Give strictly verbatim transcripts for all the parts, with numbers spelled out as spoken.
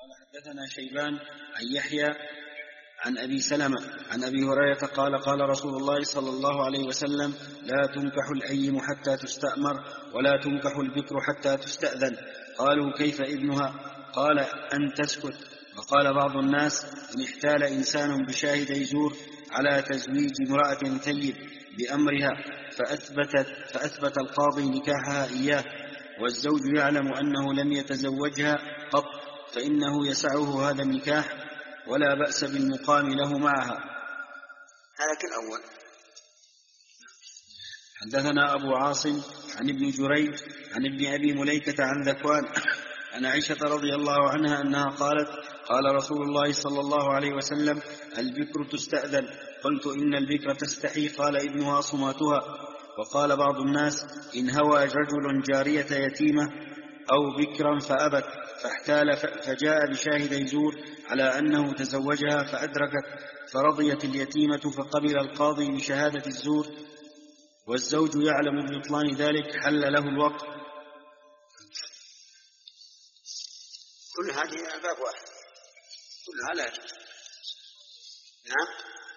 حدثنا شيبان عن يحيى عن أبي سلمة عن أبي هريرة قال قال رسول الله صلى الله عليه وسلم: لا تنكح الأيم حتى تستأمر ولا تنكح البكر حتى تستأذن. قالوا: كيف إذنها؟ قال: أن تسكت. وقال بعض الناس: إن احتال إنسان بشاهد زور على تزويج امرأة ثيب بأمرها فأثبت, فأثبت القاضي نكاحها إياه والزوج يعلم أنه لم يتزوجها قط فإنه يسعه هذا النكاح ولا بأس بالمقام له معها. هذا كالأول. حدثنا أبو عاصم عن ابن جريج عن ابن أبي مليكة عن ذكوان عن عائشة رضي الله عنها أنها قالت: قال رسول الله صلى الله عليه وسلم: البكر تستأذن. قلت: إن البكر تستحي؟ قال: ابنها صماتها. وقال بعض الناس: إن هوى رجل جارية يتيمة أو بكرا فأبت فاحتال فجاء بشاهد زور على أنه تزوجها فأدركت فرضيت اليتيمة فقبل القاضي بشهادة الزور والزوج يعلم ببطلان ذلك حل له الوقت. كل هذه باب واحد كلها لا يجوز. نعم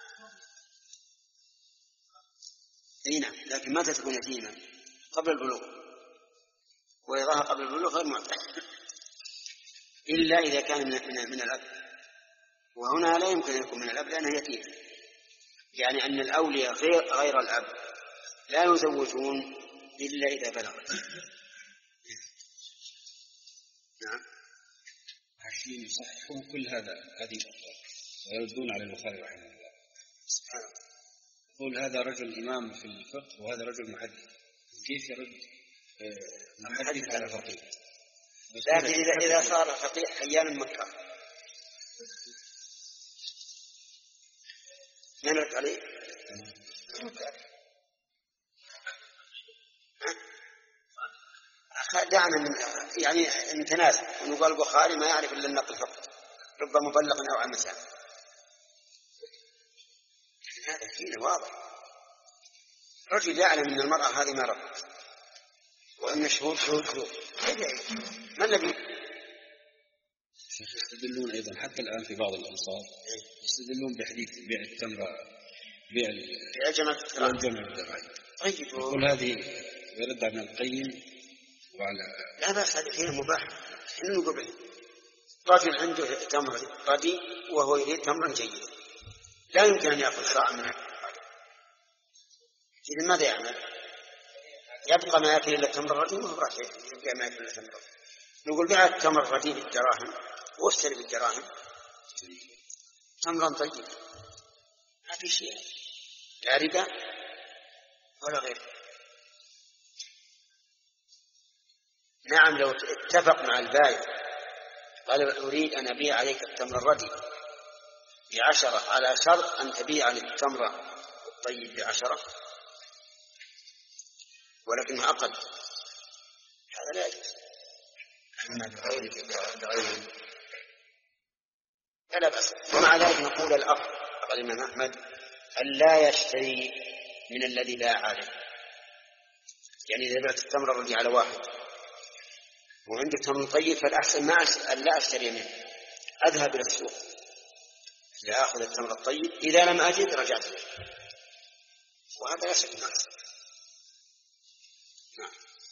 اي نعم، لكن متى تكون يتيمة؟ قبل البلوغ، وإذاها قبل البلوغ غير معتبر إلا إذا كان من, من, من الأب، وهنا لا يمكن أن يكون من الأب لأنه يتيم، يعني أن الأولياء غير, غير الأب لا يزوجون إلا إذا بلغت. نعم. عشان يصححون كل هذا هذه ويردون على البخاري رحمه الله. يقول هذا رجل إمام في الفقه وهذا رجل محدث، كيف يرد محدث على فقيه؟ لكن إذا, إذا صار فقيه أحيانا مكة نرد عليه. دعنا من يعني نتنازل ونقول البخاري ما يعرف إلا النقل فقط، رب مبلغ أو عن مسألة. هذا حين واضح رجل يعلم أن المرأة هذه ما ربت وأن شهود شهود شهود ما الذي يستدلون أيضا حتى الآن في بعض الأنصار يستدلون بحديث بيع التمر بيع الجمع الدراهم. طيب يقول هذه يرد على القيم وعلى لا بأس، هذه حين مباح. حين نقول رجل عنده تمر ردي وهو يريد تمرا جيدا لا يمكن أن يأخذ صاع منه، إذن ماذا يعمل؟ يبقى ما يأكل إلا التمر الردي وهو راح يبقى ما يأكل إلا التمر. نقول بيع التمر الردي بالدراهم واشتري بالدراهم تمرا طيب، ما في شيء لا ربا ولا غير. نعم لو اتفق مع البائع قال أريد أن أبيع عليك التمر الردي بعشرة على شرط أن تبيع عن التمر الطيب بعشرة ولكنها أقل، هذا لا يجوز. فلا بأس. ومع ذلك نقول الأفضل قال الإمام أحمد أن لا يشتري من الذي باع عليه، يعني إذا بعت التمر الردي على واحد وعنده تمر طيب فالأحسن ما أن لا أشتري منه، أذهب إلى السوق لأخذ التمر الطيب، إذا لم أجد رجعت له، وهذا لا شك ناس. نعم.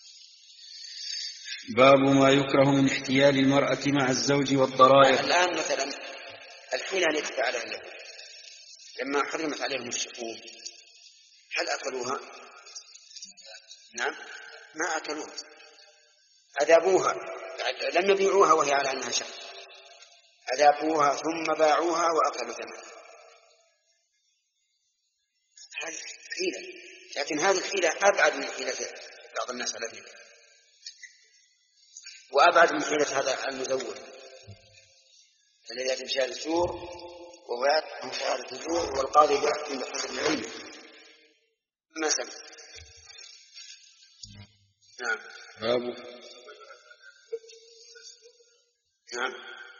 باب ما يكره من احتيال المرأة مع الزوج والضرائر. الآن مثلا الحين أن يتفعل له لما حرمت عليهم الشحوم هل أكلوها؟ نعم ما أكلوها، أذابوها، لم يبيعوها وهي على أنها شحم، أذابوها ثم باعوها وأكلوا ثمنها. هذه حيلة، لكن هذه الحيلة أبعد من حيلة بعض الناس على ذلك، وأبعد من حيلة هذا المزور الذي يأتي بشهادة الزور وهو يأتي بشهادة الزور والقاضي يحكم بحسب العلم ما سمع. نعم. باب نعم.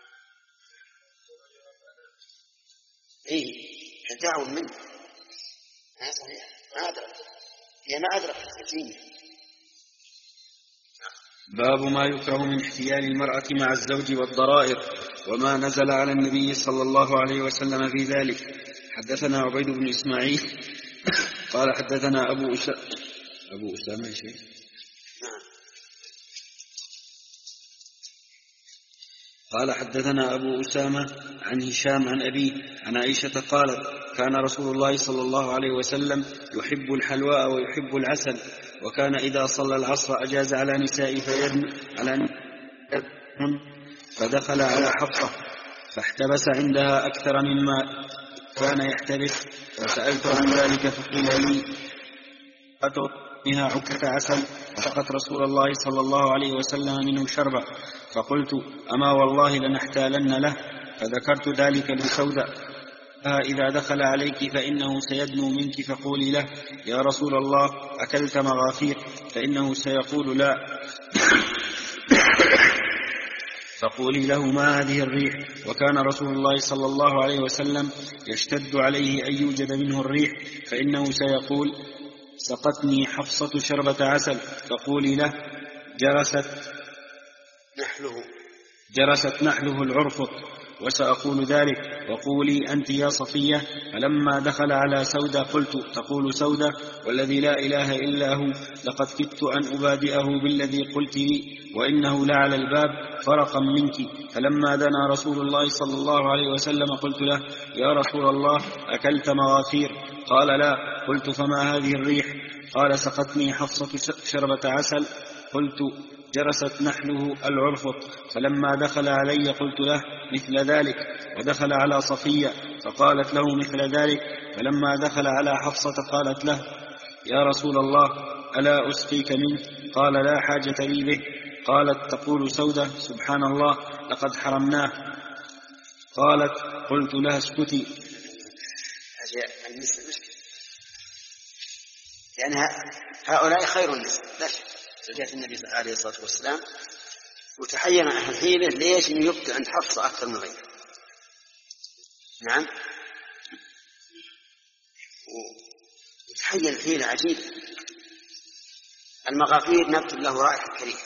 إيه دعوة منه ما صحيح ما أدرك هي ما أدرك التسليم. باب ما يكره من احتيال المرأة مع الزوج والضرائر وما نزل على النبي صلى الله عليه وسلم في ذلك. حدثنا عبيد بن إسماعيل قال حدثنا أبو أسامة أبو أسامة شيء قال حدثنا أبو أسامة عن هشام عن أبيه عن عائشة قالت كان رسول الله صلى الله عليه وسلم يحب الحلواء ويحب العسل، وكان إذا صلى العصر أجاز على نساء فيدن على فدخل على حفصة فاحتبس عندها أكثر مما كان يحتبس، فسألت عن ذلك فقيل لي أتعطيها عكة عسل، فسقت رسول الله صلى الله عليه وسلم منه شربا، فقلت أما والله لنحتالن له، فذكرت ذلك لسودة إذا دخل عليك فإنه سيدنو منك فقولي له يا رسول الله أكلت مغافير، فإنه سيقول لا، فقولي له ما هذه الريح، وكان رسول الله صلى الله عليه وسلم يشتد عليه أن يوجد منه الريح، فإنه سيقول سقتني حفصة شربة عسل، فقولي له جرست نحله جرست نحله العرفط، وسأقول ذلك، وقولي أنت يا صفية. فلما دخل على سودة قلت تقول سودة والذي لا إله إلا هو لقد كدت أن أبادئه بالذي قلت لي وإنه لعلى الباب فرقا منك. فلما دنا رسول الله صلى الله عليه وسلم قلت له يا رسول الله أكلت مغافير؟ قال لا. قلت فما هذه الريح؟ قال سقتني حفصة شربة عسل. قلت جرست نحله العرفط. فلما دخل علي قلت له مثل ذلك، ودخل على صفية فقالت له مثل ذلك. فلما دخل على حفصة قالت له يا رسول الله ألا أسقيك منه؟ قال لا حاجة لي به. قالت تقول سودة سبحان الله لقد حرمناه. قالت قلت لها اسكتي. يعني هؤلاء خير الناس لا شك، زوجات النبي عليه الصلاة والسلام، وتحين أهل حيله ليش إنه يبدأ عند حفصة أكثر من غيره. نعم، وتحين حيلة عجيبة. المغافير نبت له رائحة كريهة،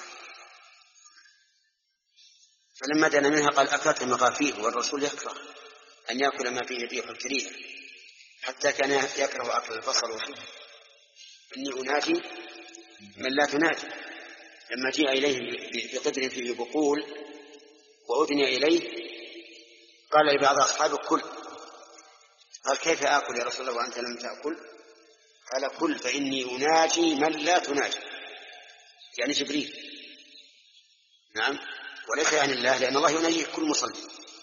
فلما دنا منها قال أكلت المغافير، والرسول يكره أن يأكل ما فيه ريح كريهة، حتى كان يكره أكل البصل والثوم. إني أناجي من لا تناجي. لما جاء إليه بقدر فيه بقول وأدني إليه قال لبعض أصحابه كل. قال كيف آكل يا رسول الله وأنت لم تأكل؟ قال كل فإني أناجي من لا تناجي، يعني جبريل. نعم، وليس يعني الله، لأن الله يناجي كل مصلي.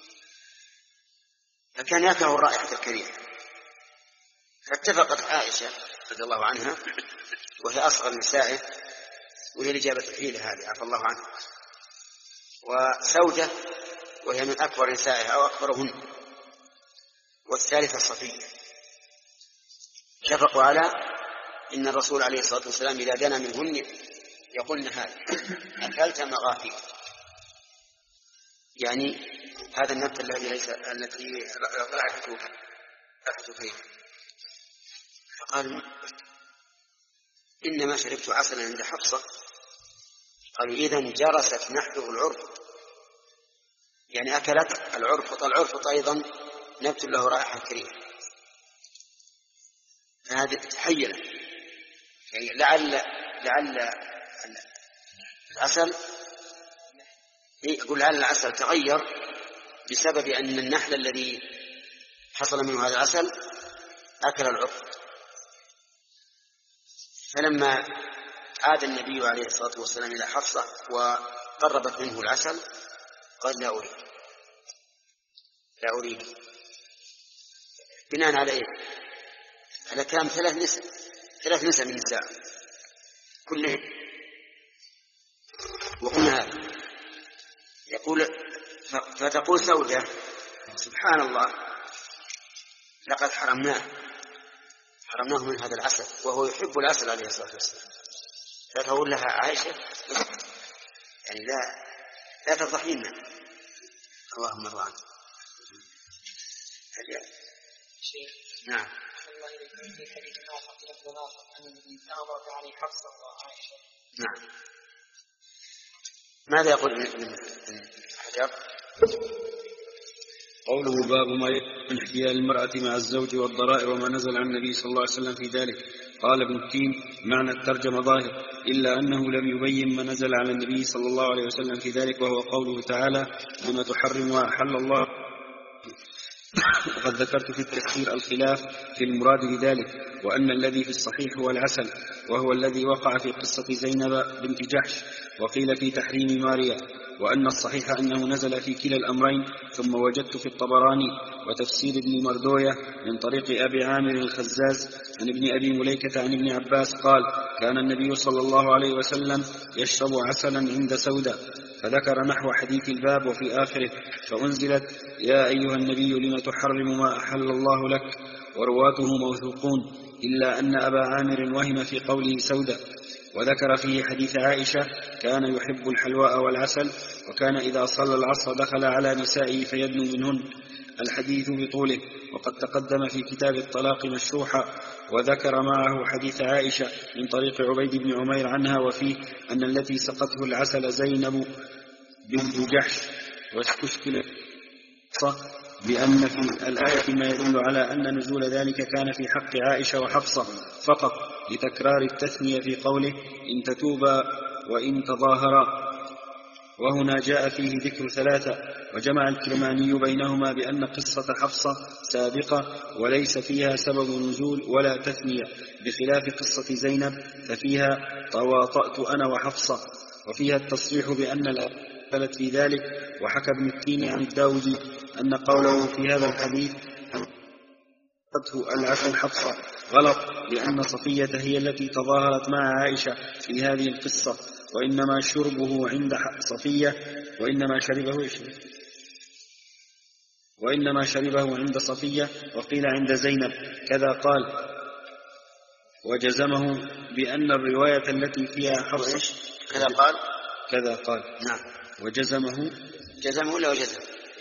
فكان يكره الرائحة الكريهة. فاتفقت عائشة رضي الله عنها وهي أصغر نسائه، وهي اللي جابت الحيلة هذه عفى الله عنها، وسودة وهي من أكبر نسائها أو أكبرهن، والثالثة صفية. اتفقوا على إن الرسول عليه الصلاة والسلام إذا دنا منهن يقولن هذا أكلت مغافير، يعني هذا النبت الذي ليس التي رائحته فيه. فقال إنما شربت عسلا عند حفصة. قالوا إذن جرست نحله العرفط، يعني أكلت العرفط. العرفط أيضا نبت له رائحة كريهة. فهذه تحيلة، يعني لعل لعل العسل يقول لعل العسل تغير بسبب أن النحل الذي حصل منه هذا العسل أكل العرفط. فلما عاد النبي عليه الصلاة والسلام إلى حفصة وقربت منه العسل قال لا أريد لا أريد بناء على إيه؟ على كلام ثلاث نساء ثلاث نساء من نساء كلهم. وقلنا هذا يقول فتقول سودة سبحان الله لقد حرمناه حرمناه من هذا العسل، وهو يحب العسل عليه الصلاة والسلام. فتقول لها عائشة يعني لا لا تفضحين. اللهم ارضى عنك. شيخ نعم. الله إليك في حديث آخر لفظ آخر عن النبي أمر عليه حفصة وعائشة. نعم. ماذا يقول ابن حجر؟ قوله باب ما من احتيال المرأة مع الزوج والضرائر وما نزل عن النبي صلى الله عليه وسلم في ذلك. قال ابن التين: معنى الترجمة ظاهر، إلا أنه لم يبين ما نزل على النبي صلى الله عليه وسلم في ذلك، وهو قوله تعالى: لما تحرم وأحل الله. وقد ذكرت في التفسير الخلاف في المراد بذلك، وأن الذي في الصحيح هو العسل، وهو الذي وقع في قصة زينب بنت جحش، وقيل في تحريم ماريا، وأن الصحيح أنه نزل في كلا الأمرين. ثم وجدت في الطبراني وتفسير ابن مردوية من طريق أبي عامر الخزاز عن ابن أبي مليكة عن ابن عباس قال: كان النبي صلى الله عليه وسلم يشرب عسلا عند سودة، فذكر نحو حديث الباب وفي آخره: فأنزلت: يا أيها النبي لم تحرم ما أحل الله لك، ورواته موثوقون، إلا أن أبا عامر وهم في قوله سودة. وذكر فيه حديث عائشة: كان يحب الحلواء والعسل، وكان إذا صلى العصر دخل على نسائه فيدنو منهن. الحديث بطوله، وقد تقدم في كتاب الطلاق مشروحا. وذكر معه حديث عائشة من طريق عبيد بن عمير عنها، وفيه أن التي سقته العسل زينب بنت جحش، واستشكل بأن في الآية ما يدل على أن نزول ذلك كان في حق عائشة وحفصة فقط، لتكرار التثنية في قوله: إن تتوبا وإن تظاهرا. وهنا جاء فيه ذكر ثلاثة. وجمع الكرماني بينهما بأن قصة حفصة سابقة وليس فيها سبب نزول ولا تثنية، بخلاف قصة زينب ففيها تواطأت أنا وحفصة، وفيها التصريح بأن الآية في ذلك. وحكى ابن التين عن الداودي أن قوله في هذا الحديث العسل حفصة غلط، لأن صفية هي التي تظاهرت مع عائشة في هذه القصة، وإنما شربه عند صفية وإنما شربه وإنما شربه عند صفية، وقيل عند زينب كذا قال. وجزمه بأن الرواية التي فيها حفصة كذا قال كذا قال نعم. وجزمه جزمه ولا وجزمه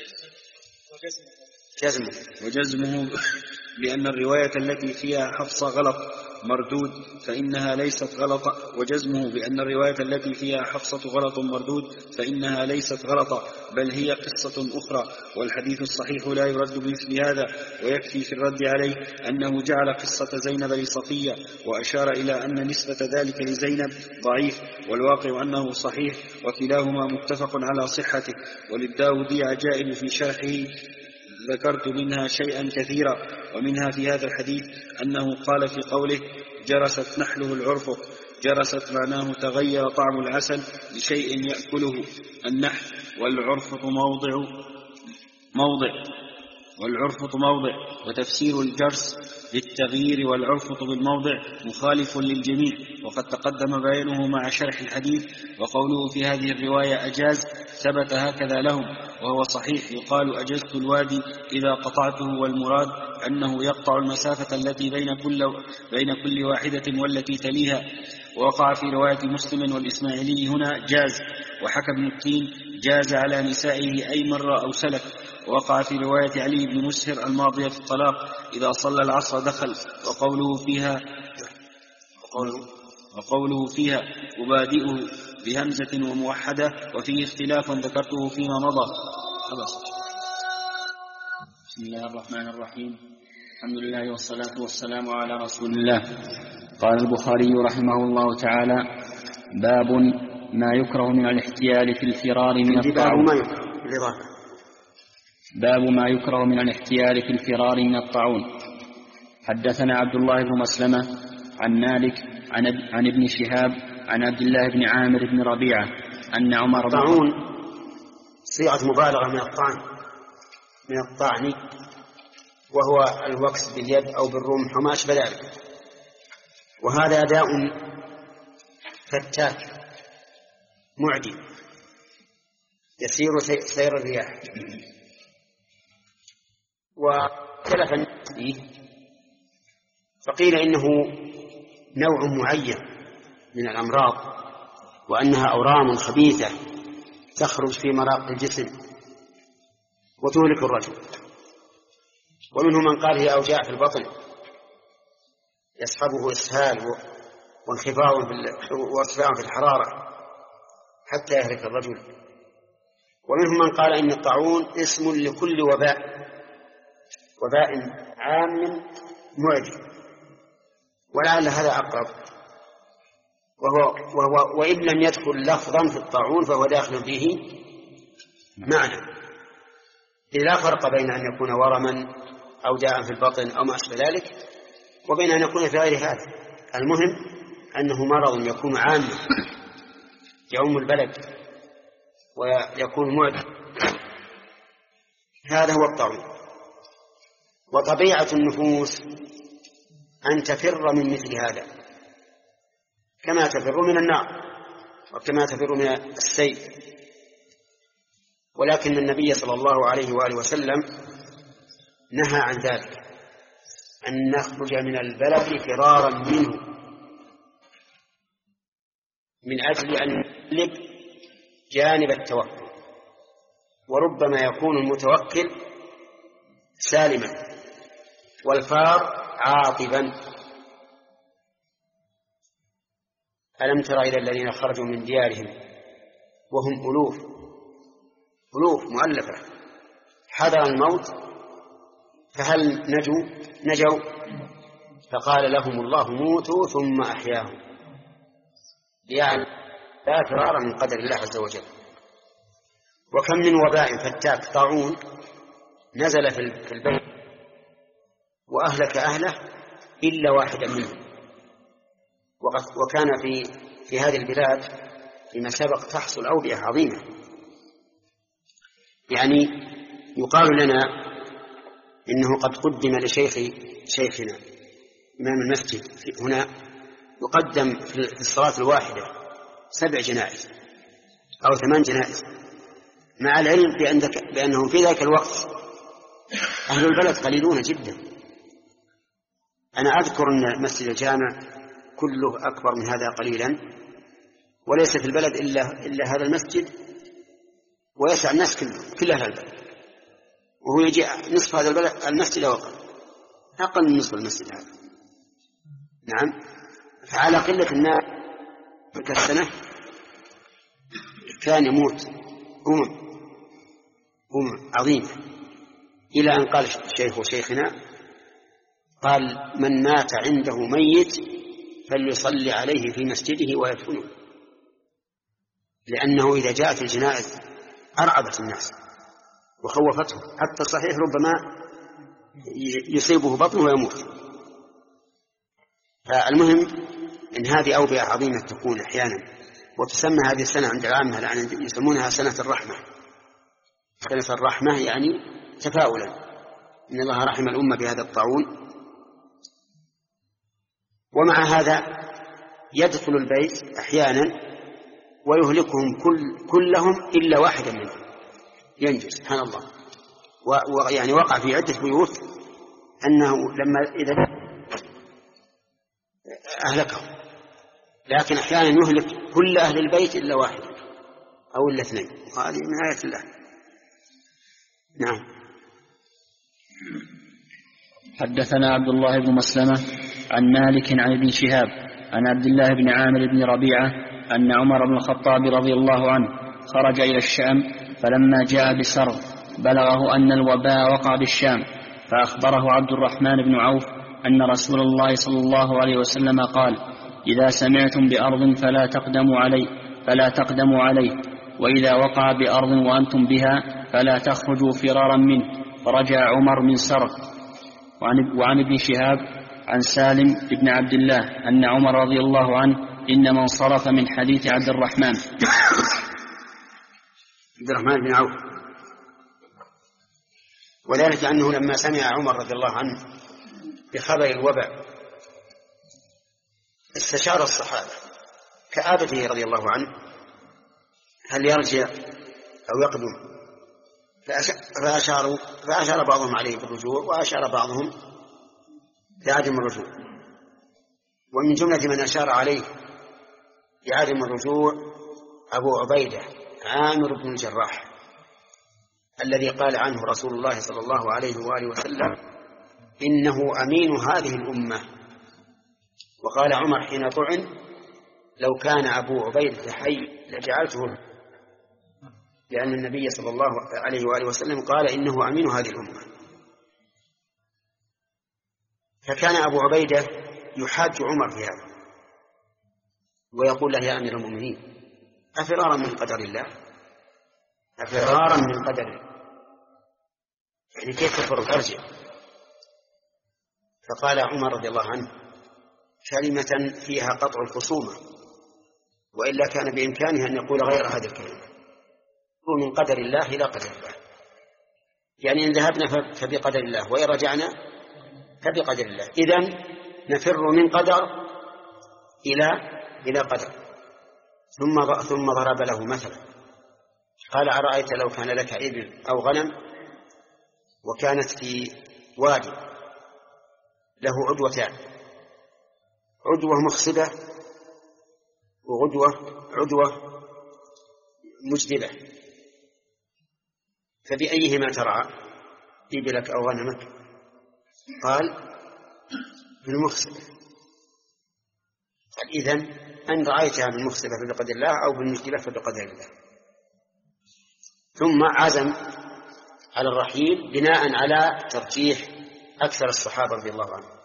جزمه وجزمه بأن الرواية التي فيها حفصة غلط مردود، فإنها ليست غلطة وجزمه بأن الرواية التي فيها حفصة غلط مردود فإنها ليست غلطة، بل هي قصة أخرى. والحديث الصحيح لا يرد بمثل هذا. ويكفي في الرد عليه أنه جعل قصة زينب لصفية، وأشار إلى أن نسبة ذلك لزينب ضعيف، والواقع أنه صحيح، وكلاهما متفق على صحته. وللداودي عجائب في شرحه ذكرت منها شيئا كثيرا، ومنها في هذا الحديث أنه قال في قوله: جرست نحله العرفق. جرست معناه تغير طعم العسل لشيء يأكله النحل، والعرفق موضع موضع والعرفط موضع. وتفسير الجرس للتغيير والعرفط بالموضع مخالف للجميع، وقد تقدم بيانه مع شرح الحديث. وقوله في هذه الرواية أجاز ثبت هكذا لهم، وهو صحيح. يقال أجزت الوادي إذا قطعته، والمراد أنه يقطع المسافة التي بين كل, بين كل واحدة والتي تليها. ووقع في رواية مسلم والإسماعيلي هنا جاز. وحكى ابن التين: جاز على نسائه أي مرة أو سلك. وقع في رواية علي بن مسهر الماضية في الطلاق: إذا صلى العصر دخل. وقوله فيها وقوله, وقوله فيها أبادئه بهمزة وموحدة، وفيه اختلاف ذكرته فيما مضى. خلاص. بسم الله الرحمن الرحيم. الحمد لله والصلاة والسلام على رسول الله. قال البخاري رحمه الله تعالى: باب ما يكره من الاحتيال في الفرار من الطاعون. باب ما يكره من الاحتيال في الفرار من الطاعون. حدثنا عبد الله بن مسلمة عن مالك عن, عن ابن شهاب عن عبد الله بن عامر بن ربيعة أن عمر بن الطاعون صيغة مبالغة من الطعن من الطعن وهو الوكس باليد أو بالرمح وما أشبه ذلك. وهذا داء فتاك معدي يسير سير الرياح. وكلف الناس فقيل إنه نوع معين من الأمراض، وأنها أورام خبيثة تخرج في مراق الجسم وتهلك الرجل. ومنهم من قال هي أوجاع في البطن يصحبه إسهال وانخفاض وارتفاع في الحرارة حتى يهلك الرجل. ومنهم من قال إن الطاعون اسم لكل وباء، وباء عام معدي، ولعل هذا أقرب. وهو, وهو وإن لم يدخل لفظا في الطاعون فهو داخل فيه معنى، إذ لا فرق بين أن يكون ورما أو داء في البطن أو ما أشبه ذلك وبين أن يكون في غير هذا. المهم أنه مرض يكون عاما يعم البلد ويكون معدي، هذا هو الطاعون. وطبيعة النفوس أن تفر من مثل هذا، كما تفر من النار وكما تفر من السيف. ولكن النبي صلى الله عليه وآله وسلم نهى عن ذلك، أن نخرج من البلد فرارا منه من أجل أن نغلب جانب التوكل. وربما يكون المتوكل سالما والفار عاطبا. ألم تر إلى الذين خرجوا من ديارهم وهم ألوف ألوف مؤلفة حذر الموت فهل نجوا نجوا فقال لهم الله موتوا ثم أحياهم، يعني لا فرار من قدر الله عز وجل. وكم من وباء فتاك طاعون نزل في البيت وأهلك أهله إلا واحدا منهم. وكان في في هذه البلاد فيما سبق تحصل أوبئة عظيمة، يعني يقال لنا إنه قد قدم لشيخ شيخنا إمام المسجد هنا يقدم في الصلاة الواحدة سبع جنائز أو ثمان جنائز، مع العلم بأنهم في ذاك الوقت أهل البلد قليلون جدا. أنا أذكر أن مسجد الجامع كله أكبر من هذا قليلا، وليس في البلد إلا, إلا هذا المسجد، ويسع الناس كله كل أهل البلد، وهو يجي نصف هذا البلد المسجد أو أقل أقل من نصف المسجد هذا. نعم، فعلى قلة الناس تلك السنة كان يموت أمم أمم عظيمة، إلى أن قال الشيخ وشيخنا قال من مات عنده ميت فليصلي عليه في مسجده ويدفنه، لأنه إذا جاءت الجنائز أرعبت الناس وخوفتهم، حتى الصحيح ربما يصيبه بطنه ويموت. فالمهم إن هذه أوبئة عظيمة تكون أحيانا، وتسمى هذه السنة عند العامة الآن يسمونها سنة الرحمة. سنة الرحمة يعني تفاؤلا إن الله رحم الأمة بهذا الطاعون. ومع هذا يدخل البيت أحيانا ويهلكهم كل كلهم إلا واحدا منهم ينجو، سبحان الله. ويعني وقع في عدة بيوت أنه لما إذا أهلكهم، لكن أحيانا يهلك كل أهل البيت إلا واحد أو إلا اثنين، وهذه من آيات الله. نعم. حدثنا عبد الله بن مسلمة عن مالك عن ابن شهاب عن عبد الله بن عامر بن ربيعة أن عمر بن الخطاب رضي الله عنه خرج إلى الشام، فلما جاء بسرغ بلغه أن الوباء وقع بالشام، فأخبره عبد الرحمن بن عوف أن رسول الله صلى الله عليه وسلم قال: إذا سمعتم بأرض فلا تقدموا عليه فلا تقدموا عليه وإذا وقع بأرض وأنتم بها فلا تخرجوا فرارا منه. فرجع عمر من سرغ. وعن, وعن ابن شهاب عن سالم بن عبد الله أن عمر رضي الله عنه إنما انصرف من حديث عبد الرحمن عبد الرحمن بن عوف، وذلك أنه لما سمع عمر رضي الله عنه بخبر الوباء استشار الصحابة كعادته رضي الله عنه هل يرجع أو يقدم، فأشاروا فأشار بعضهم عليه بالرجوع وأشار بعضهم بعدم الرجوع. ومن جملة من أشار عليه بعدم الرجوع أبو عبيدة عامر بن الجراح الذي قال عنه رسول الله صلى الله عليه وآله وسلم إنه أمين هذه الأمة. وقال عمر حين طعن: لو كان أبو عبيدة حي لجعلته لأن النبي صلى الله عليه وآله وسلم قال إنه أمين هذه الأمة. فكان أبو عبيدة يحاج عمر في هذا ويقول له يا أمير المؤمنين أفرارا من قدر الله أفرارا من قدر الله يعني كيف تفرق أرجع. فقال عمر رضي الله عنه كلمة فيها قطع الخصومة وإلا كان بإمكانه أن يقول غير هذه الكلمة من قدر الله إلى قدر الله يعني إن ذهبنا فبقدر الله وإن رجعنا فبقدر الله. إذن نفر من قدر إلى إلى قدر. ثم ثم ضرب له مثلا قال أرأيت لو كان لك إبل أو غنم وكانت في وادي له عدوتان عدوة مخصبة وعدوة عدوة مجدبة فبأيهما ترعى إبلك أو غنمك؟ قال بالمخصبة. قال إذن أن رأيتها بالمخصبة فبقدر الله أو بالمجدبة فبقدر الله. ثم عزم على الرحيل بناء على ترجيح أكثر الصحابة رضي الله عنهم.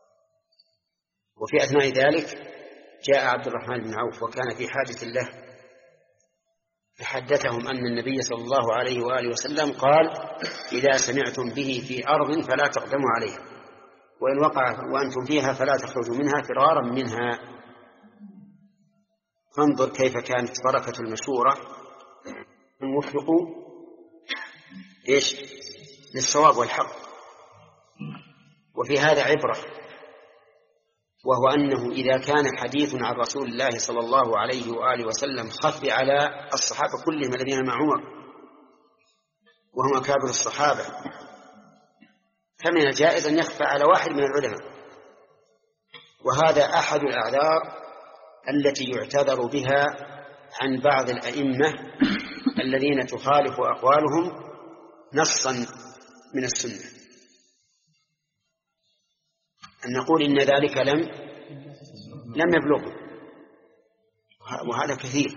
وفي أثناء ذلك جاء عبد الرحمن بن عوف وكان في حاجة له فحدثهم أن النبي صلى الله عليه وآله وسلم قال إذا سمعتم به في أرض فلا تقدموا عليها وإن وقع وأنتم فيها فلا تخرجوا منها فرارا منها. فانظر كيف كانت بركة المشورة الموفق إيش للصواب والحق. وفي هذا عبرة وهو أنه إذا كان حديث عن رسول الله صلى الله عليه وآله وسلم خفي على الصحابة كلهم الذين مع عمر وهم أكابر الصحابة فمن الجائز أن يخفى على واحد من العلماء. وهذا أحد الأعذار التي يعتذر بها عن بعض الأئمة الذين تخالف أقوالهم نصا من السنة أن نقول إن ذلك لم لم يبلغ وهذا كثير.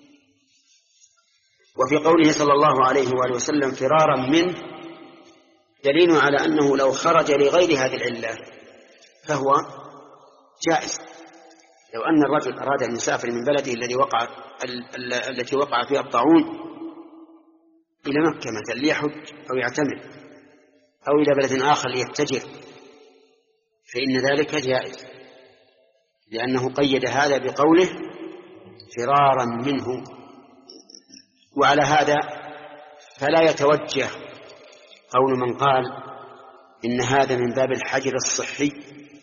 وفي قوله صلى الله عليه وآله وسلم فرارا منه دليل على أنه لو خرج لغير هذه العلة فهو جائز. لو أن الرجل أراد أن يسافر من بلده الذي وقع التي وقع فيها الطاعون إلى مكة مثلا ليحج أو يعتمر أو إلى بلد آخر ليتجر فإن ذلك جائز لأنه قيد هذا بقوله فرارا منه. وعلى هذا فلا يتوجه قول من قال إن هذا من باب الحجر الصحي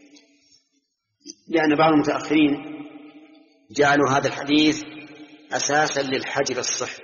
لأن بعض المتأخرين جعلوا هذا الحديث أساسا للحجر الصحي.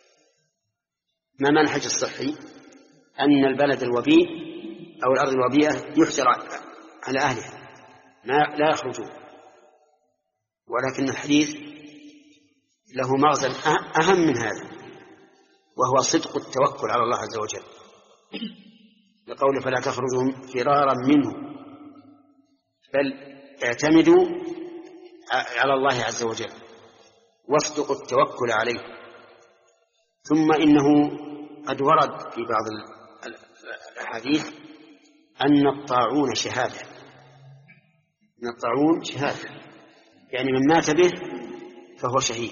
ما معنى الحجر الصحي؟ أن البلد الوبيء أو الأرض الوبيئة يحجر على أهلها لا يخرجون. ولكن الحديث له مغزى أهم من هذا وهو صدق التوكل على الله عز وجل لقوله فلا تخرجوا فرارا منه بل اعتمدوا على الله عز وجل واصدقوا التوكل عليه. ثم إنه قد ورد في بعض الأحاديث أن الطاعون شهادة أن الطاعون شهادة يعني من مات به فهو شهيد.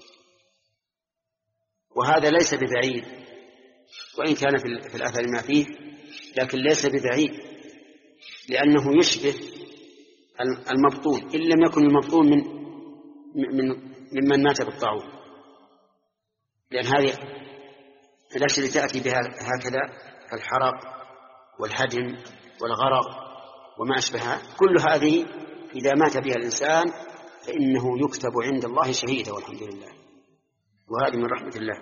وهذا ليس ببعيد وإن كان في الأثر ما فيه لكن ليس ببعيد لأنه يشبه المبطون إن لم يكن المبطون من من ممن مات بالطاعون لأن هذه الأشياء التي تأتي بها هكذا الحرق والهدم والغرق وما أشبهها كل هذه إذا مات بها الإنسان فإنه يكتب عند الله شهيدا والحمد لله. وهذه من رحمة الله.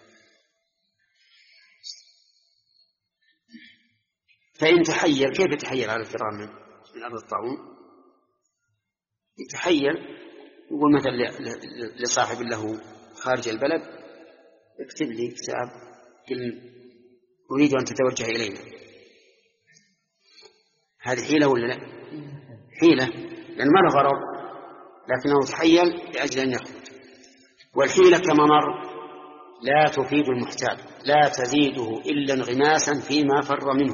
فإن تحير كيف يتحير على الفرار من من أرض الطاعون؟ يتحير يقول مثلا لصاحب له خارج البلد اكتب لي كتاب أريد أن تتوجه إلينا. هذه حيلة ولا لا؟ حيلة لأن ما له غرض لكنه تحيل لأجل أن يخرج. والحيلة كما مر لا تفيد المحتاج، لا تزيده إلا انغماسا فيما فر منه.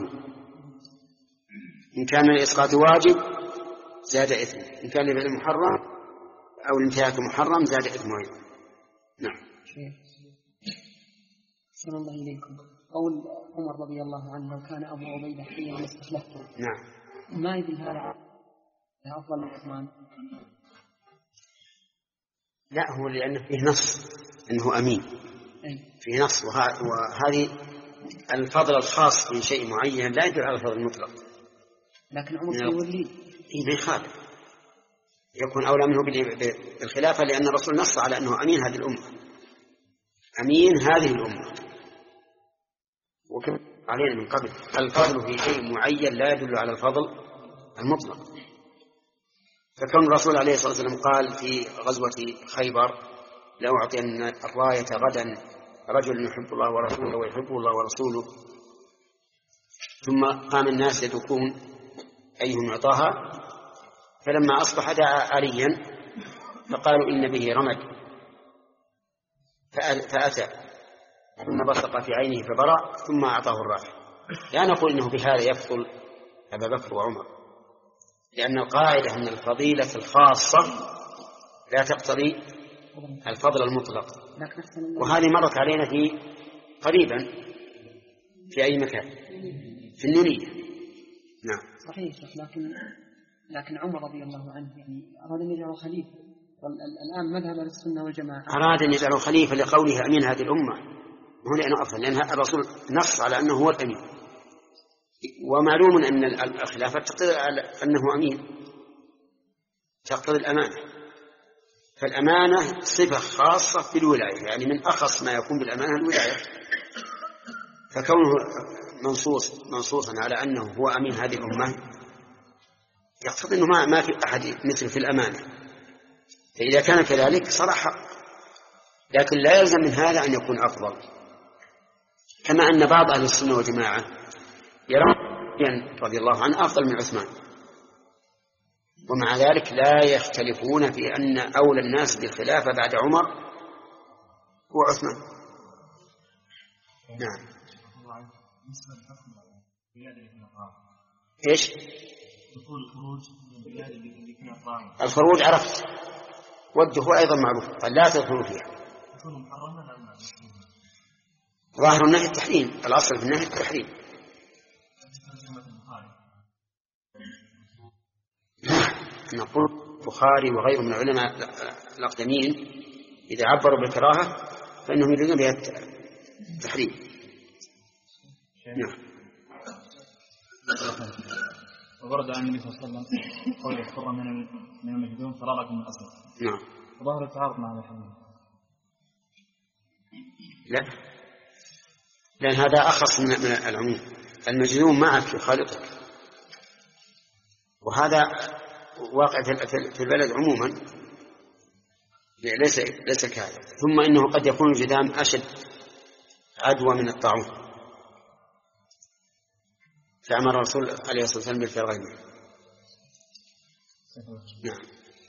إن كان الإسقاط واجب زاد إثم، إن كان الفعل محرم أو الانتهاك محرم زاد إثم أيضا. نعم. أحسن الله إليكم. قول عمر رضي الله عنه لو كان أبو عبيدة حيا لاستخلفته. نعم. ما يدل هذا أفضل من عثمان؟ لا، هو لأنه فيه نص أنه أمين، فيه نص، وهذه الفضل الخاص من شيء معين لا يدل على الفضل المطلق. لكن عمر يولي إيه بيخالف، يكون أولى منه بالخلافة، لأن الرسول نص على أنه أمين هذه الأمة، أمين هذه الأمة. وكما علينا من قبل الفضل في شيء معين لا يدل على الفضل المطلق. فكون الرسول عليه الصلاة والسلام قال في غزوة خيبر لأعطين الراية غدا رجل يحب الله ورسوله ويحبه الله ورسوله، ثم قام الناس يدكون أيهم يعطاها، فلما أصبح دعا عليا فقالوا إن به رمد، فأتى ثم بصق في عينه فبرأ ثم أعطاه الراية. لا نقول إنه بهذا يفضل أبا بكر وعمر، لأن القاعدة أن الفضيلة الخاصة لا تقتضي الفضل المطلق، وهذه مرت علينا في قريبا في أي مكان في النونية. نعم صحيح، لكن لكن عمر رضي الله عنه يعني أراد أن يجعله خليفة، والآن مذهب السنة والجماعة أراد أن يجعله خليفة لقوله أمين هذه الأمة، وهنا أنه أفضل لأن الرسول نص على أنه هو الأمين، ومعلوم أن الخلافة تقتضي أنه أمين، تقتضي الأمانة، فالأمانة صفة خاصة في الولاية، يعني من أخص ما يكون بالأمانة الولاية، فكونه منصوص منصوصا على أنه هو أمين هذه الأمة يقصد أنه ما ما في أحد مثل في الأمانة، فإذا كان كذلك صار حق، لكن لا يلزم من هذا أن يكون أفضل، كما أن بعض أهل السنة والجماعة يرون رضي الله عنه أفضل من عثمان، ومع ذلك لا يختلفون في أن أولى الناس بالخلافة بعد عمر هو عثمان. نعم. إيش؟ الخروج عرفت، والدخول أيضا معروف، قال لا تدخلوا فيها. ظاهر النهي التحريم، الأصل في النهي التحريم. نقول البخاري وغيره من العلماء الأقدمين إذا عبروا بالكراهة فإنهم يريدون بها التحريم. نعم. ورد عن النبي صلى الله عليه وسلم قول يفر من من المجذوم فرارة من الأسد. نعم. ظاهر التعارض مع الحديث. لا، لأن هذا أخص من العموم، المجذوم معك يخالطك، وهذا واقع في البلد عموما، ليس ليس كهذا. ثم إنه قد يكون الجذام أشد عدوى من الطاعون، فأمر الرسول عليه الصلاة والسلام بالفرغين. نعم.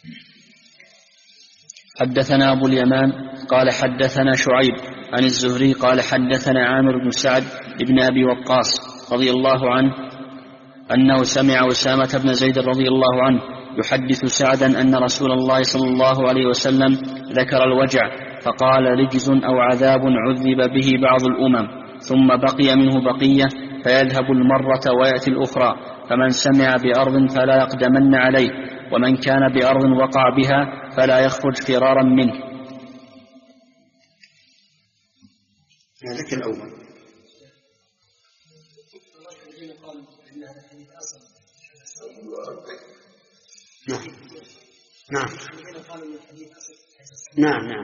حدثنا أبو اليمان قال حدثنا شعيب عن الزهري قال حدثنا عامر بن سعد بن أبي وقاص رضي الله عنه أنه سمع أسامة بن زيد رضي الله عنه يحدث سعدا أن رسول الله صلى الله عليه وسلم ذكر الوجع فقال رجز أو عذاب عذب به بعض الأمم ثم بقي منه بقية فيذهب المرة ويأتي الأخرى، فمن سمع بأرض فلا يقدمن عليه، ومن كان بأرض وقع بها فلا يخرج فرارا منه. ذلك الأول. نعم نعم نعم نعم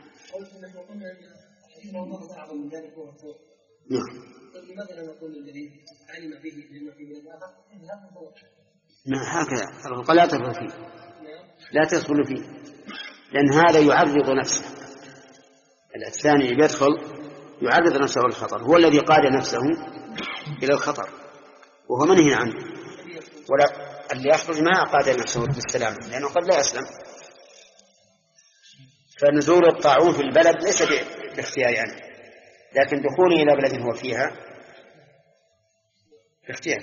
نعم. لماذا لا نقول الذي علم به لما في الآخر هذا هو؟ نعم هكذا الغلط لا تدخل فيه، لا تدخل فيه، لأن هذا يعرض نفسه. الثاني يدخل يعرض نفسه للخطر، هو الذي قاد نفسه إلى الخطر وهو منهي عنه، ولا اللي يخرج ما قاد نفسه بالسلام لأنه قد لا يسلم. فنزول الطاعون في البلد ليس باختياري أنا، لكن دخولي إلى بلد هو فيها باختيار.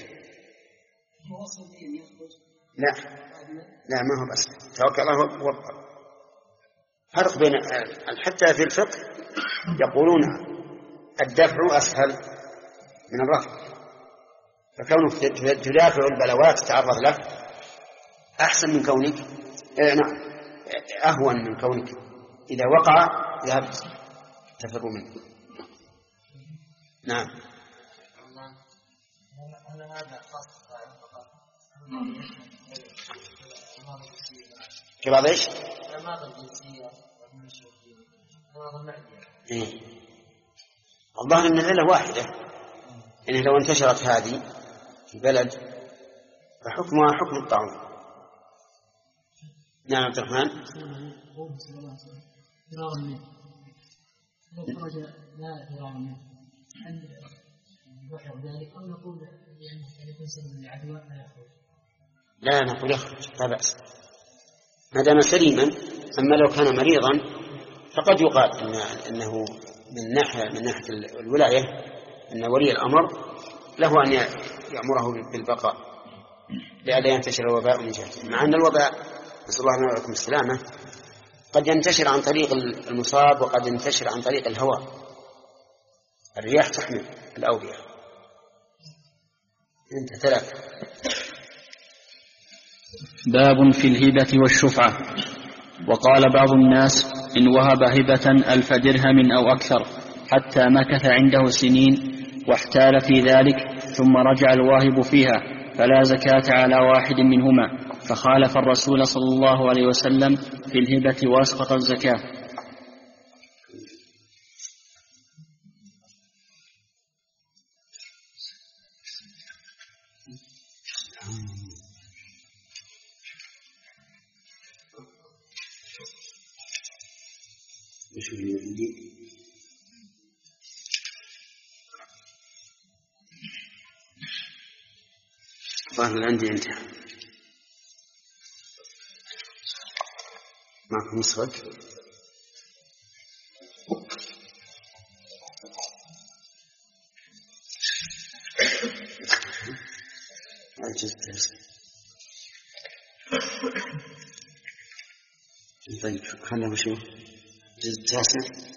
لا لا ما هو بس توكل الله وابقى. فرق بين حتى في الفقه يقولون الدفع أسهل من الرفع، فكونك تدافع البلوات تتعرض له أحسن من كونك نعم أهون من كونك إذا وقع ذهبت تفر منه. نعم. كبعض إيش؟ إيه. الظاهر أن العلة واحدة، يعني لو انتشرت هذه في بلد فحكمها حكم الطاعون. نعم عبد الرحمن. لا نقول يخرج لا بأس ما دام سليما. أما لو كان مريضا فقد يقال إن أنه من ناحية من ناحية الولاية أن ولي الأمر له أن يأمره بالبقاء لئلا ينتشر الوباء من جهته، مع أن الوباء نسأل الله لنا ولكم السلامة قد ينتشر عن طريق المصاب وقد ينتشر عن طريق الهواء. الرياح تحمل الأوبئة. انت ثلاثة. باب في الهبة والشفعة. وقال بعض الناس إن وهب هبة ألف درهم أو أكثر حتى مكث عنده سنين واحتال في ذلك ثم رجع الواهب فيها فلا زكاة على واحد منهما، فخالف الرسول صلى الله عليه وسلم في الهبة واسقط الزكاة. ظاهر عندي انت معكم مسود طيب خلنا نشوف جزء تاسع.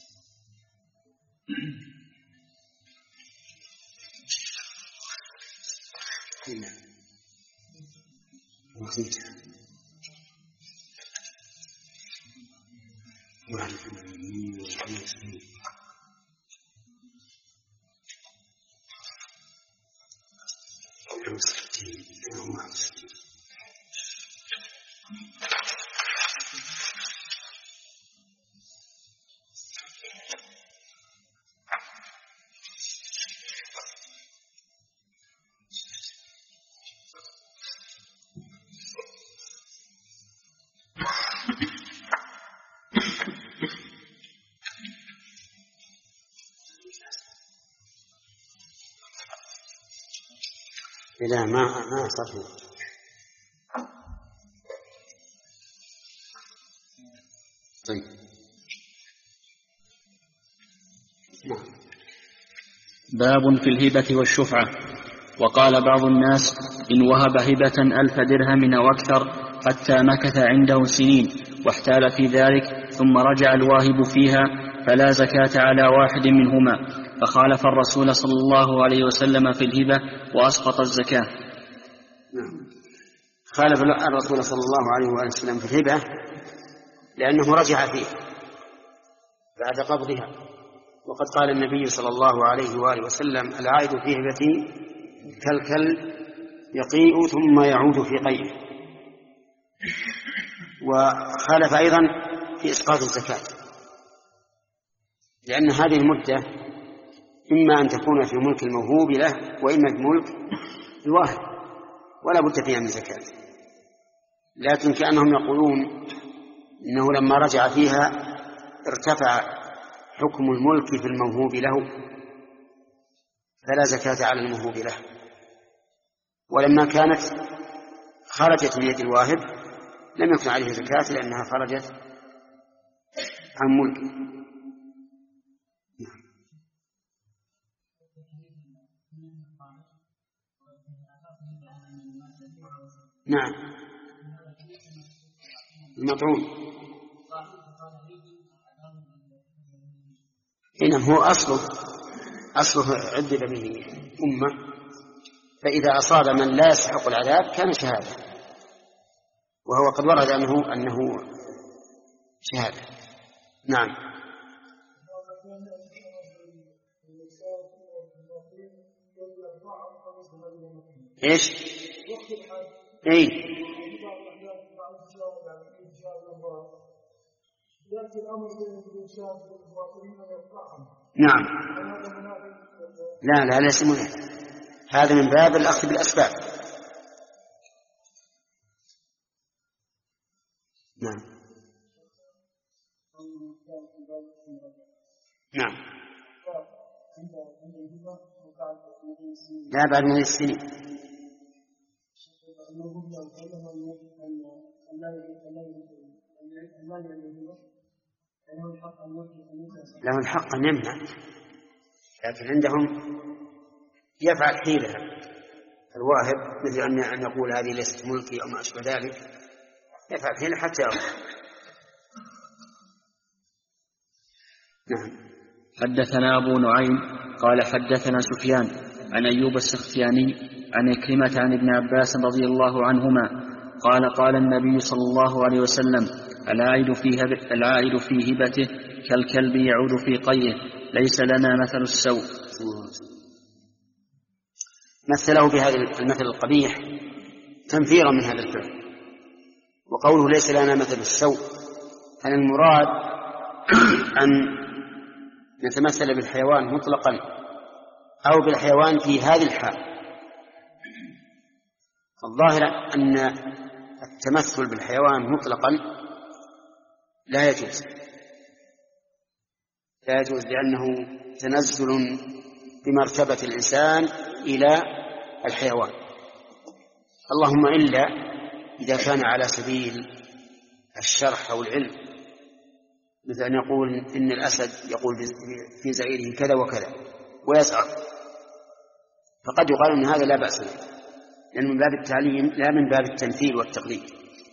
لا ما ما صار. طيب باب في الهبة والشفعة. وقال بعض الناس إن وهب هبة ألف درهم أو أكثر حتى مكث عنده سنين واحتال في ذلك ثم رجع الواهب فيها فلا زكاة على واحد منهما، فخالف الرسول صلى الله عليه وسلم في الهبة وأسقط الزكاة. نعم. خالف الرسول صلى الله عليه وسلم في الهبة لأنه رجع فيه بعد قبضها، وقد قال النبي صلى الله عليه وآله وسلم العائد في هبته كالكل يقيء ثم يعود في قيئه. وخالف أيضا في إسقاط الزكاة لأن هذه المدة إما أن تكون في ملك الموهوب له وإما في ملك الواهب ولا بد فيها من زكاة، لكن كأنهم يقولون إنه لما رجع فيها ارتفع حكم الملك في الموهوب له فلا زكاة على الموهوب له، ولما كانت خرجت من يد الواهب لم يكن عليه زكاة لأنها خرجت عن ملكه. نعم المطعون إنما هو أصله أصله عذب به أمة، فإذا أصاب من لا يستحق العذاب كان شهادة، وهو قد ورد أنه أنه شهادة. نعم. إيش؟ إيه؟ نعم. لا لا ليس منافق، هذا من باب الأخذ بالأسباب. نعم. نعم. لا بعد من السنين. له الحق أن يمنع، لكن عندهم يفعل حيلة الواهب، مثل أن يقول هذه ليست ملكي أو ما أشبه ذلك، يفعل حيلة حتى يرضى. نعم. حدثنا أبو نعيم قال حدثنا سفيان عن أيوب السختياني عن إكرمة عن ابن عباس رضي الله عنهما قال قال النبي صلى الله عليه وسلم العائد في, هب... العائد في هبته كالكلب يعود في قيه، ليس لنا مثل السوء. مثله بهذا المثل القبيح تنفيرا من هذا الفعل. وقوله ليس لنا مثل السوء، هل المراد أن نتمثل بالحيوان مطلقا أو بالحيوان في هذه الحال؟ الظاهر أن التمثل بالحيوان مطلقا لا يجوز، لا يجوز لأنه تنزل بمرتبة الإنسان إلى الحيوان، اللهم إلا إذا كان على سبيل الشرح أو العلم، مثل أن يقول إن الأسد يقول في زئيره كذا وكذا ويسعى، فقد يقال أن هذا لا بأس به، لأنه من باب التعليم لا من باب التمثيل والتقليد.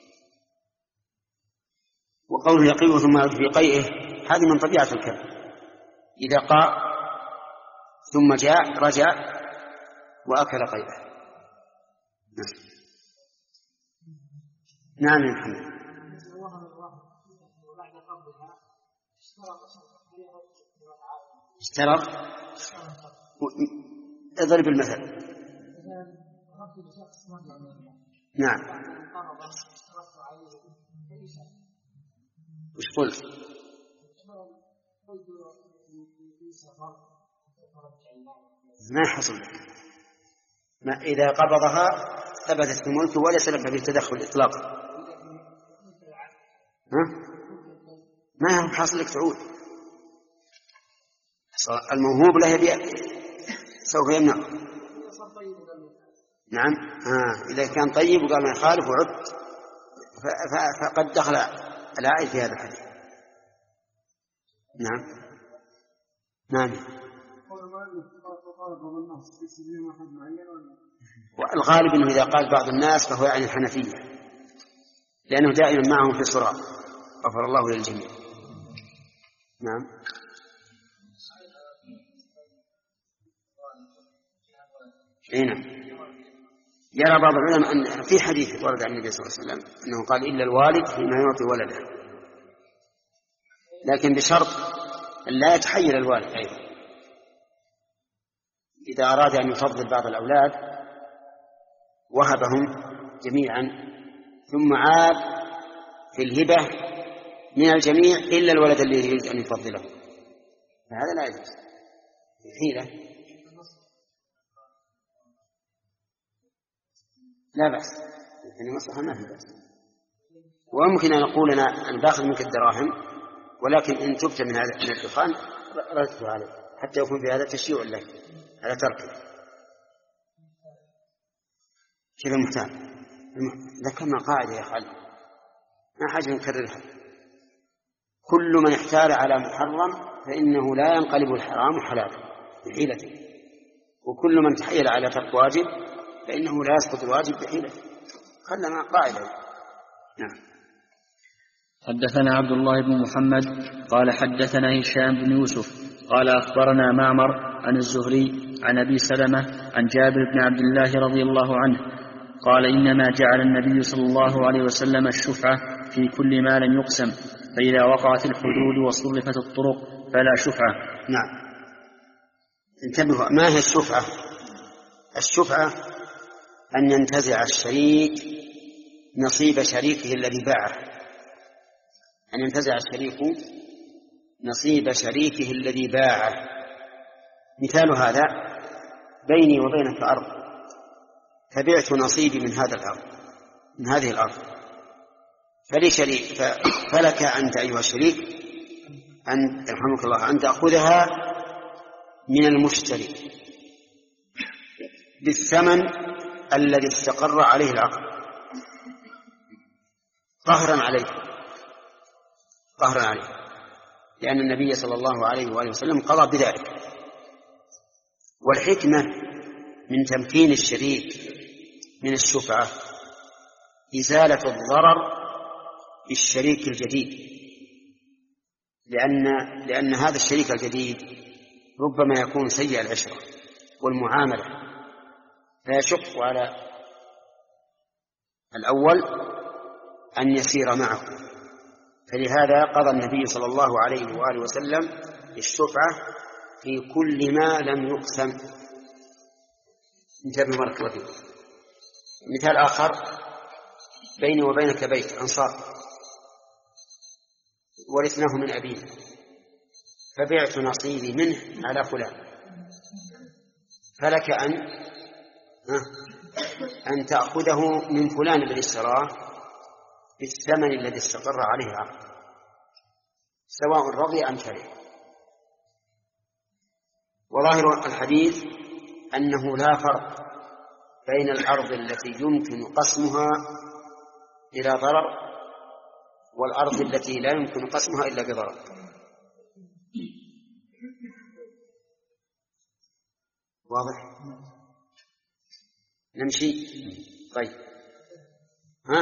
وقوله يقيه ثم يعود في قيئه، هذه من طبيعة الكلب، إذا قاء ثم جاء رجع وأكل قيئه. نعم يا محمد. اشترط، اضرب المثل. نعم. وش قلت؟ ما يحصل لك، ما إذا قبضها ثبتت في ملكه وليس لك به تدخل إطلاقا. ها؟ ما هو حاصل لك تعود، الموهوب له بيأتي سوف يمنع. نعم. آه. إذا كان طيب وقال ما يخالف وعد فقد دخل العائد في هذا الحديث. نعم. نعم. والغالب أنه إذا قال بعض الناس فهو يعني الحنفية، لأنه دائما معهم في صراع، غفر الله للجميع. نعم. نعم. يرى بعض العلماء أن في حديث ورد عن النبي صلى الله عليه وسلم أنه قال إلا الوالد فيما يعطي ولده، لكن بشرط أن لا يتحيل الوالد أيضا. إذا أراد أن يفضل بعض الأولاد وهبهم جميعا ثم عاد في الهبة من الجميع إلا الولد الذي يريد أن يفضله، فهذا لا يجوز، حيلة. لا بأس، يعني مصلحة ما في بأس. وممكن أن نقول أنا أن باخذ منك الدراهم، ولكن إن تبت من هذا من الدخان ردته عليه، حتى يكون في هذا تشيع لك على تركه. كذا المحتاج ذكرنا قاعدة يا خالد ما حاجة نكررها، كل من احتال على محرم فإنه لا ينقلب الحرام حلالا بحيلته، وكل من تحيل على ترك واجب فإنه لا يسقط الواجب بحيلته. خلنا قاعدة. نعم. حدثنا عبد الله بن محمد قال حدثنا هشام بن يوسف قال أخبرنا معمر عن الزهري عن أبي سلمة عن جابر بن عبد الله رضي الله عنه قال إنما جعل النبي صلى الله عليه وسلم الشفعة في كل ما لم يقسم، فإذا وقعت الحدود وصرفت الطرق فلا شفعة. نعم. انتبهوا، ما هي الشفعة؟ الشفعة أن ينتزع الشريك نصيب شريكه الذي باعه، أن ينتزع الشريك نصيب شريكه الذي باعه. مثال هذا بيني وبينك أرض، فبعت نصيبي من هذا الأرض من هذه الأرض، فلي شريك، فلك أنت أيها الشريك أن يرحمك الله أن تأخذها من المشتري بالثمن الذي استقر عليه العقد قهرا عليه قهرا عليه لأن النبي صلى الله عليه وآله وسلم قضى بذلك. والحكمة من تمكين الشريك من الشفعة إزالة الضرر بالشريك الجديد، لأن, لأن هذا الشريك الجديد ربما يكون سيء العشرة والمعاملة، فيشق على الأول أن يسير معه. فلهذا قضى النبي صلى الله عليه وآله وسلم الشفعة في كل ما لم يقسم. انتبه بارك الله فيك. مثال آخر، بيني وبينك بيت أنصار ورثناه من أبينا، فبعت نصيبي منه على فلان، فلك أن أن تأخذه من فلان الذي اشتراه بالثمن الذي استقر عليه العقد، سواء رضي أم كره. وظاهر الحديث أنه لا فرق بين الأرض التي يمكن قسمها إلى ضرر والأرض التي لا يمكن قسمها إلا بضرر. واضح؟ نمشي. طيب، ها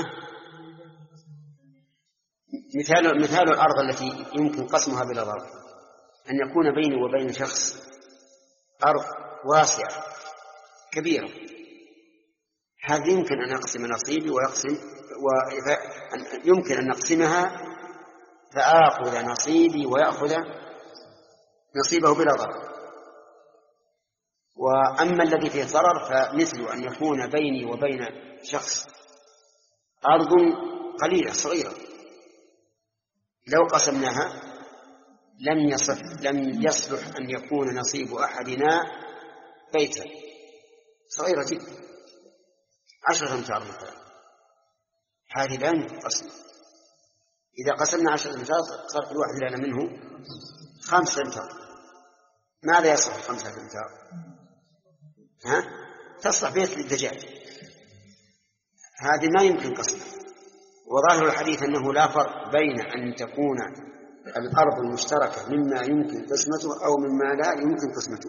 مثال مثال الأرض التي يمكن قسمها بلا ضرر أن يكون بيني وبين شخص أرض واسعة كبيرة، هذا يمكن أن أقسم نصيبي ويقسم ويمكن أن نقسمها فآخذ نصيبي ويأخذ نصيبه بلا ضرر. وأما الذي فيه ضرر فمثل أن يكون بيني وبين شخص أرض قليلة صغيرة، لو قسمناها لم يصح لم يصلح أن يكون نصيب أحدنا بيتا صغيرة جدا عشرة أمتار مثلا، هذه لا يمكن قسمها. إذا قسمنا عشرة أمتار صار كل واحد لنا منه خمسة أمتار. ماذا يصلح خمسة أمتار؟ ها؟ تصلح بيت للدجاج، هذه ما يمكن قسمها. وظاهر الحديث أنه لا فرق بين أن تكون الأرض المشتركة مما يمكن قسمته أو مما لا يمكن قسمته،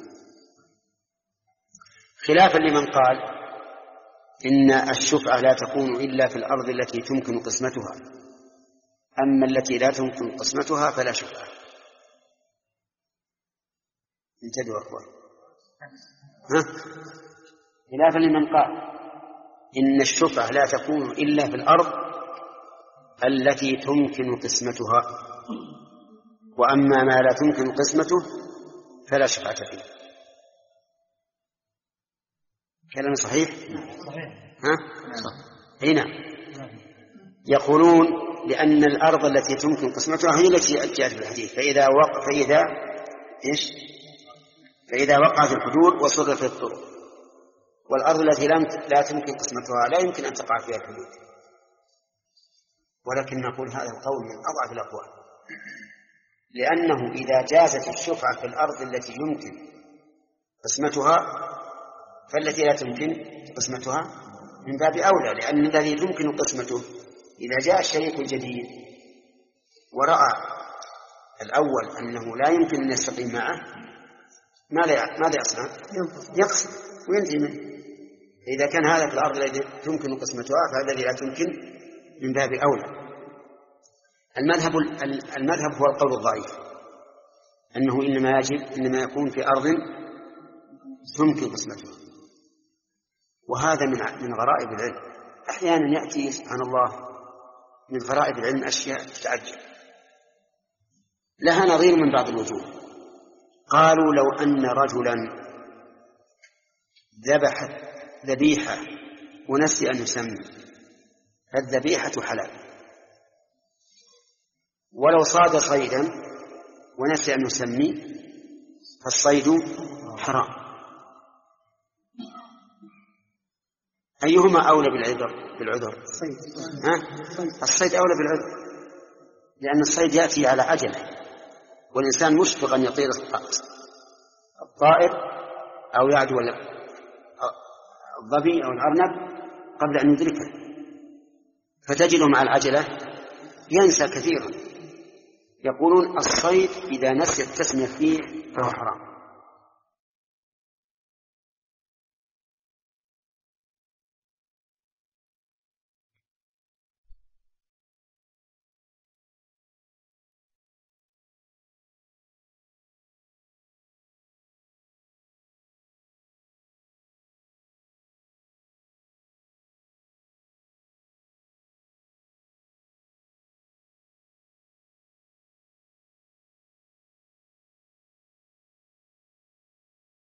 خلافا لمن قال إن الشفعة لا تكون إلا في الأرض التي تمكن قسمتها، أما التي لا تمكن قسمتها فلا شفعة. انتبهوا أخوان، ها؟ خلافا لمن قال إن الشفعة لا تكون إلا في الأرض التي تمكن قسمتها، وأما ما لا تمكن قسمته فلا شفعة فيه. كلام صحيح؟ صحيح. ها؟ هنا يقولون لأن الأرض التي تمكن قسمتها هي التي جاءت في الحديث، فإذا وقع فإذا إيش؟ فإذا وقعت الحدود وصرفت الطرق، والأرض التي لا تمكن قسمتها لا يمكن أن تقع فيها الحدود. ولكن نقول هذا القول من أضعف الأقوال، لأنه إذا جازت الشفعة في الأرض التي يمكن قسمتها فالتي لا تمكن قسمتها من باب أولى، لأن الذي يمكن قسمته إذا جاء الشريك الجديد ورأى الأول أنه لا يمكن أن يستقيم معه، ماذا ماذا يصنع؟ يقسم وينتهي منه. إذا كان هذا في الأرض الذي تمكن قسمتها فهذا الذي لا تمكن من باب أولى. المذهب المذهب هو القول الضعيف، أنه إنما يجب إنما يكون في أرض تمكن قسمتها، وهذا من من غرائب العلم. أحيانا يأتي سبحان الله من غرائب العلم أشياء تتعجب لها نظير من بعض الوجوه. قالوا لو أن رجلا ذبح ذبيحة ونسي أن يسمي فالذبيحة حلال، ولو صاد صيدا ونسي أن يسمي فالصيد حرام. أيهما أولى بالعذر؟ بالعذر الصيد أولى بالعذر، لأن الصيد يأتي على عجلة، والإنسان مشفق أن يطير الطائر أو يعدو الظبي أو الأرنب قبل أن يدركه، فتجده مع العجلة ينسى كثيرا. يقولون الصيد إذا نسي التسمية فيه فهو حرام.